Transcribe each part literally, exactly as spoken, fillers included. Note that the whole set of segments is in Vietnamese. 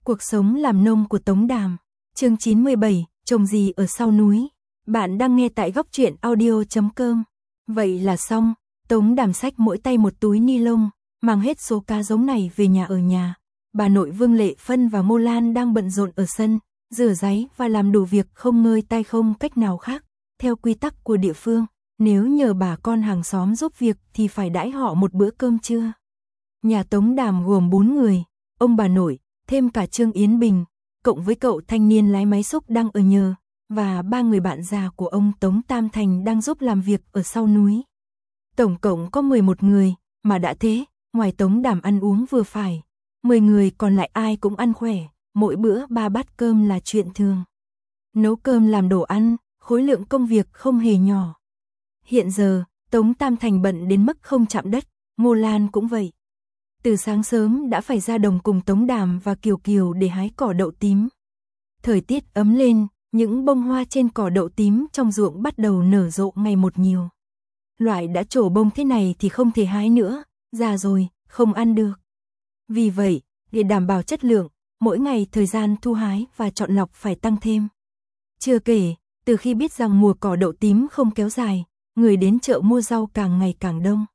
Cuộc sống làm nông của Tống Đàm. Chương chín mươi bảy, trồng gì ở sau núi. Bạn đang nghe tại góc truyện audio chấm com. Vậy là xong, Tống Đàm xách mỗi tay một túi ni lông, mang hết số cá giống này về nhà ở nhà. Bà nội Vương Lệ Phân và Ngô Lan đang bận rộn ở sân, rửa ráy và làm đủ việc không ngơi tay không cách nào khác. Theo quy tắc của địa phương, nếu nhờ bà con hàng xóm giúp việc thì phải đãi họ một bữa cơm trưa. Nhà Tống Đàm gồm bốn người, ông bà nội, thêm cả Trương Yến Bình, cộng với cậu thanh niên lái máy xúc đang ở nhờ, và ba người bạn già của ông Tống Tam Thành đang giúp làm việc ở sau núi. Tổng cộng có mười một người, mà đã thế, ngoài Tống Đàm ăn uống vừa phải, mười người còn lại ai cũng ăn khỏe, mỗi bữa ba bát cơm là chuyện thường. Nấu cơm làm đồ ăn, khối lượng công việc không hề nhỏ. Hiện giờ, Tống Tam Thành bận đến mức không chạm đất, Ngô Lan cũng vậy. Từ sáng sớm đã phải ra đồng cùng Tống Đàm và Kiều Kiều để hái cỏ đậu tím. Thời tiết ấm lên, những bông hoa trên cỏ đậu tím trong ruộng bắt đầu nở rộ ngày một nhiều. Loại đã trổ bông thế này thì không thể hái nữa, già rồi, không ăn được. Vì vậy, để đảm bảo chất lượng, mỗi ngày thời gian thu hái và chọn lọc phải tăng thêm. Chưa kể, từ khi biết rằng mùa cỏ đậu tím không kéo dài, người đến chợ mua rau càng ngày càng đông.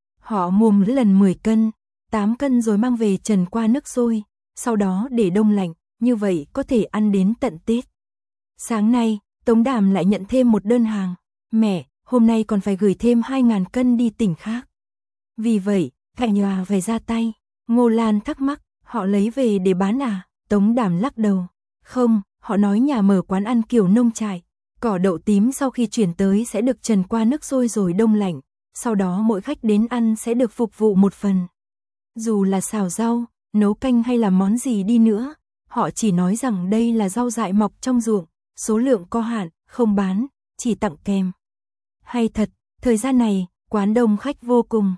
Họ mua mỗi lần mười cân, tám cân rồi mang về trần qua nước sôi, sau đó để đông lạnh, như vậy có thể ăn đến tận Tết. Sáng nay, Tống Đàm lại nhận thêm một đơn hàng. Mẹ, hôm nay còn phải gửi thêm hai nghìn cân đi tỉnh khác. Vì vậy, cả nhà phải ra tay. Ngô Lan thắc mắc, họ lấy về để bán à? Tống Đàm lắc đầu. Không, họ nói nhà mở quán ăn kiểu nông trại. Cỏ đậu tím sau khi chuyển tới sẽ được trần qua nước sôi rồi đông lạnh. Sau đó mỗi khách đến ăn sẽ được phục vụ một phần. Dù là xào rau, nấu canh hay là món gì đi nữa, họ chỉ nói rằng đây là rau dại mọc trong ruộng, số lượng có hạn, không bán, chỉ tặng kèm. Hay thật, thời gian này, quán đông khách vô cùng.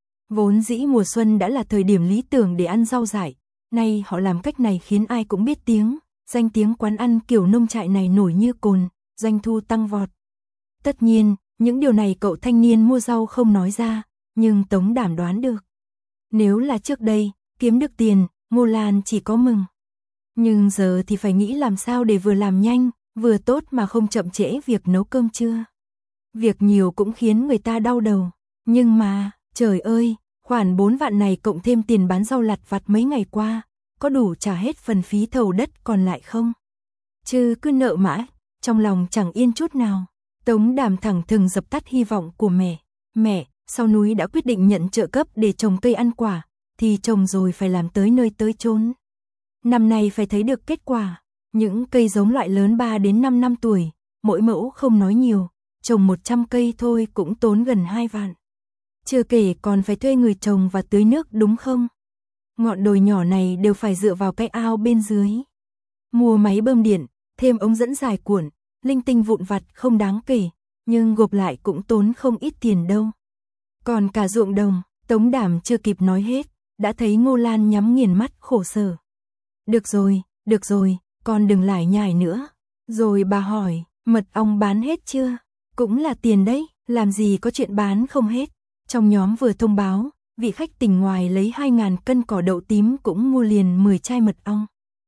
Vốn dĩ mùa xuân đã là thời điểm lý tưởng để ăn rau dại, nay họ làm cách này khiến ai cũng biết tiếng, danh tiếng quán ăn kiểu nông trại này nổi như cồn, doanh thu tăng vọt. Tất nhiên, những điều này cậu thanh niên mua rau không nói ra, nhưng Tống Đàm đoán được. Nếu là trước đây, kiếm được tiền, Ngô Lan chỉ có mừng. Nhưng giờ thì phải nghĩ làm sao để vừa làm nhanh, vừa tốt mà không chậm trễ việc nấu cơm trưa. Việc nhiều cũng khiến người ta đau đầu. Nhưng mà, trời ơi, khoản bốn vạn này cộng thêm tiền bán rau lặt vặt mấy ngày qua, có đủ trả hết phần phí thầu đất còn lại không? Chứ cứ nợ mãi, trong lòng chẳng yên chút nào. Tống Đàm thẳng thừng dập tắt hy vọng của mẹ. Mẹ, sau núi đã quyết định nhận trợ cấp để trồng cây ăn quả, thì trồng rồi phải làm tới nơi tới chốn. Năm nay phải thấy được kết quả. Những cây giống loại lớn ba đến năm năm tuổi, mỗi mẫu không nói nhiều, trồng một trăm cây thôi cũng tốn gần hai vạn. Chưa kể còn phải thuê người trồng và tưới nước đúng không? Ngọn đồi nhỏ này đều phải dựa vào cái ao bên dưới. Mua máy bơm điện, thêm ống dẫn dài cuộn, linh tinh vụn vặt không đáng kể, nhưng gộp lại cũng tốn không ít tiền đâu. Còn cả ruộng đồng, Tống Đàm chưa kịp nói hết, đã thấy Ngô Lan nhắm nghiền mắt khổ sở. Được rồi, được rồi, con đừng lải nhải nữa. Rồi bà hỏi, mật ong bán hết chưa? Cũng là tiền đấy, làm gì có chuyện bán không hết. Trong nhóm vừa thông báo, vị khách tỉnh ngoài lấy hai nghìn cân cỏ đậu tím cũng mua liền mười chai mật ong.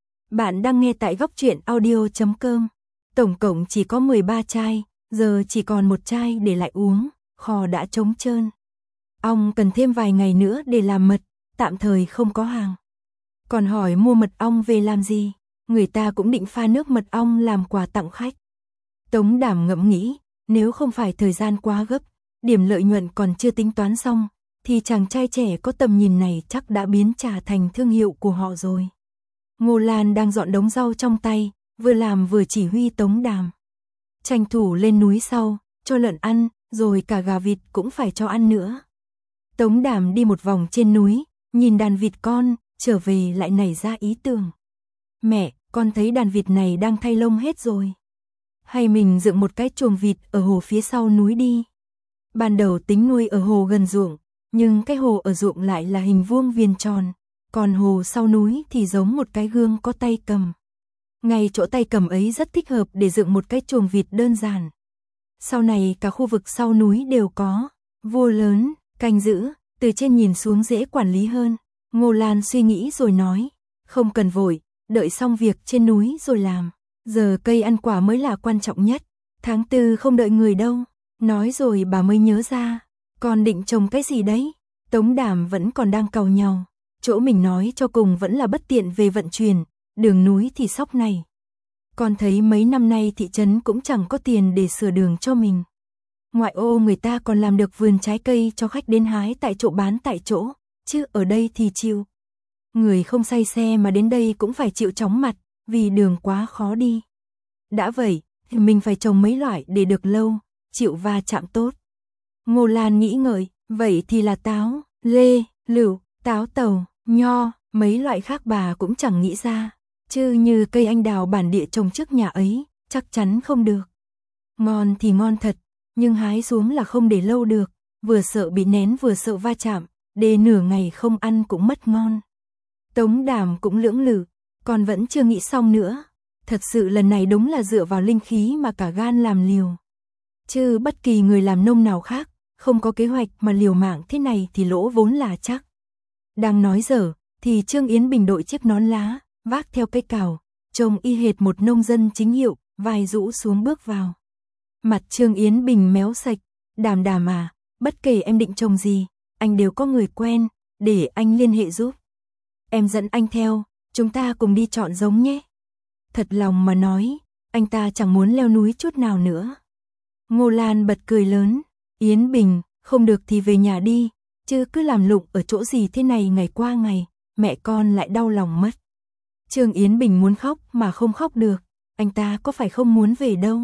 Bạn đang nghe tại góc truyện audio chấm com. Tổng cộng chỉ có mười ba chai, giờ chỉ còn một chai để lại uống, kho đã trống trơn. Ong cần thêm vài ngày nữa để làm mật, tạm thời không có hàng. Còn hỏi mua mật ong về làm gì? Người ta cũng định pha nước mật ong làm quà tặng khách. Tống Đàm ngẫm nghĩ, nếu không phải thời gian quá gấp, điểm lợi nhuận còn chưa tính toán xong, thì chàng trai trẻ có tầm nhìn này chắc đã biến trà thành thương hiệu của họ rồi. Ngô Lan đang dọn đống rau trong tay, vừa làm vừa chỉ huy Tống Đàm. Tranh thủ lên núi sau, cho lợn ăn, rồi cả gà vịt cũng phải cho ăn nữa. Tống Đàm đi một vòng trên núi, nhìn đàn vịt con, trở về lại nảy ra ý tưởng. Mẹ, con thấy đàn vịt này đang thay lông hết rồi. Hay mình dựng một cái chuồng vịt ở hồ phía sau núi đi. Ban đầu tính nuôi ở hồ gần ruộng, nhưng cái hồ ở ruộng lại là hình vuông viền tròn, còn hồ sau núi thì giống một cái gương có tay cầm. Ngay chỗ tay cầm ấy rất thích hợp để dựng một cái chuồng vịt đơn giản. Sau này cả khu vực sau núi đều có, vua lớn, canh giữ, từ trên nhìn xuống dễ quản lý hơn. Ngô Lan suy nghĩ rồi nói, không cần vội, đợi xong việc trên núi rồi làm. Giờ cây ăn quả mới là quan trọng nhất. Tháng tư không đợi người đâu. Nói rồi bà mới nhớ ra. Con định trồng cái gì đấy? Tống Đàm vẫn còn đang càu nhàu. Chỗ mình nói cho cùng vẫn là bất tiện về vận chuyển. Đường núi thì sóc này. Con thấy mấy năm nay thị trấn cũng chẳng có tiền để sửa đường cho mình. Ngoại ô người ta còn làm được vườn trái cây cho khách đến hái tại chỗ bán tại chỗ. Chứ ở đây thì chịu. Người không say xe mà đến đây cũng phải chịu chóng mặt. Vì đường quá khó đi. Đã vậy, thì mình phải trồng mấy loại để được lâu, chịu va chạm tốt. Ngô Lan nghĩ ngợi, vậy thì là táo, lê, lựu, táo tàu, nho, mấy loại khác bà cũng chẳng nghĩ ra. Chứ như cây anh đào bản địa trồng trước nhà ấy, chắc chắn không được. Ngon thì ngon thật, nhưng hái xuống là không để lâu được, vừa sợ bị nén vừa sợ va chạm, để nửa ngày không ăn cũng mất ngon. Tống Đàm cũng lưỡng lự, còn vẫn chưa nghĩ xong nữa. Thật sự lần này đúng là dựa vào linh khí mà cả gan làm liều. Chứ bất kỳ người làm nông nào khác, không có kế hoạch mà liều mạng thế này thì lỗ vốn là chắc. Đang nói dở, thì Trương Yến Bình đội chiếc nón lá, vác theo cây cào, trông y hệt một nông dân chính hiệu, vai rũ xuống bước vào. Mặt Trương Yến Bình méo sạch, Đàm Đàm à, bất kể em định trồng gì, anh đều có người quen, để anh liên hệ giúp. Em dẫn anh theo, chúng ta cùng đi chọn giống nhé. Thật lòng mà nói, anh ta chẳng muốn leo núi chút nào nữa. Ngô Lan bật cười lớn, Yến Bình, không được thì về nhà đi, chứ cứ làm lụng ở chỗ gì thế này ngày qua ngày, mẹ con lại đau lòng mất. Trương Yến Bình muốn khóc mà không khóc được, anh ta có phải không muốn về đâu.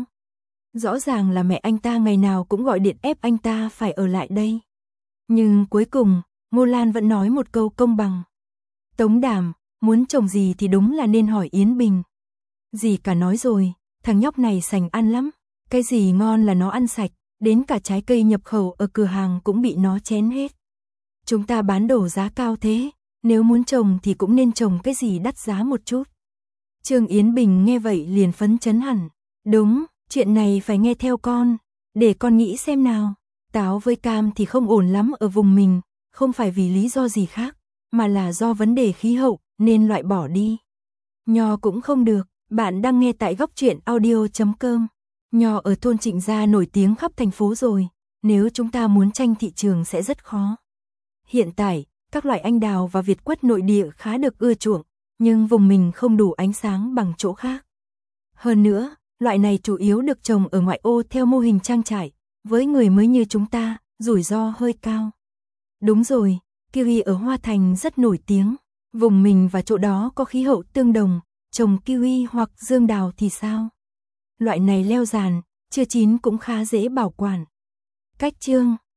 Rõ ràng là mẹ anh ta ngày nào cũng gọi điện ép anh ta phải ở lại đây. Nhưng cuối cùng, Ngô Lan vẫn nói một câu công bằng. Tống Đàm, muốn trồng gì thì đúng là nên hỏi Yến Bình. Dì cả nói rồi, thằng nhóc này sành ăn lắm, cái gì ngon là nó ăn sạch, đến cả trái cây nhập khẩu ở cửa hàng cũng bị nó chén hết. Chúng ta bán đồ giá cao thế, nếu muốn trồng thì cũng nên trồng cái gì đắt giá một chút. Trương Yến Bình nghe vậy liền phấn chấn hẳn. Đúng, chuyện này phải nghe theo con, để con nghĩ xem nào. Táo với cam thì không ổn lắm ở vùng mình, không phải vì lý do gì khác, mà là do vấn đề khí hậu nên loại bỏ đi. Nho cũng không được. Bạn đang nghe tại góc truyện audio chấm com. Nho ở thôn Trịnh Gia nổi tiếng khắp thành phố rồi, nếu chúng ta muốn tranh thị trường sẽ rất khó. Hiện tại, các loại anh đào và việt quất nội địa khá được ưa chuộng, nhưng vùng mình không đủ ánh sáng bằng chỗ khác. Hơn nữa, loại này chủ yếu được trồng ở ngoại ô theo mô hình trang trại, với người mới như chúng ta, rủi ro hơi cao. Đúng rồi, kiwi ở Hoa Thành rất nổi tiếng, vùng mình và chỗ đó có khí hậu tương đồng. Trồng kiwi hoặc dương đào thì sao? Loại này leo giàn, chưa chín cũng khá dễ bảo quản. Cách chương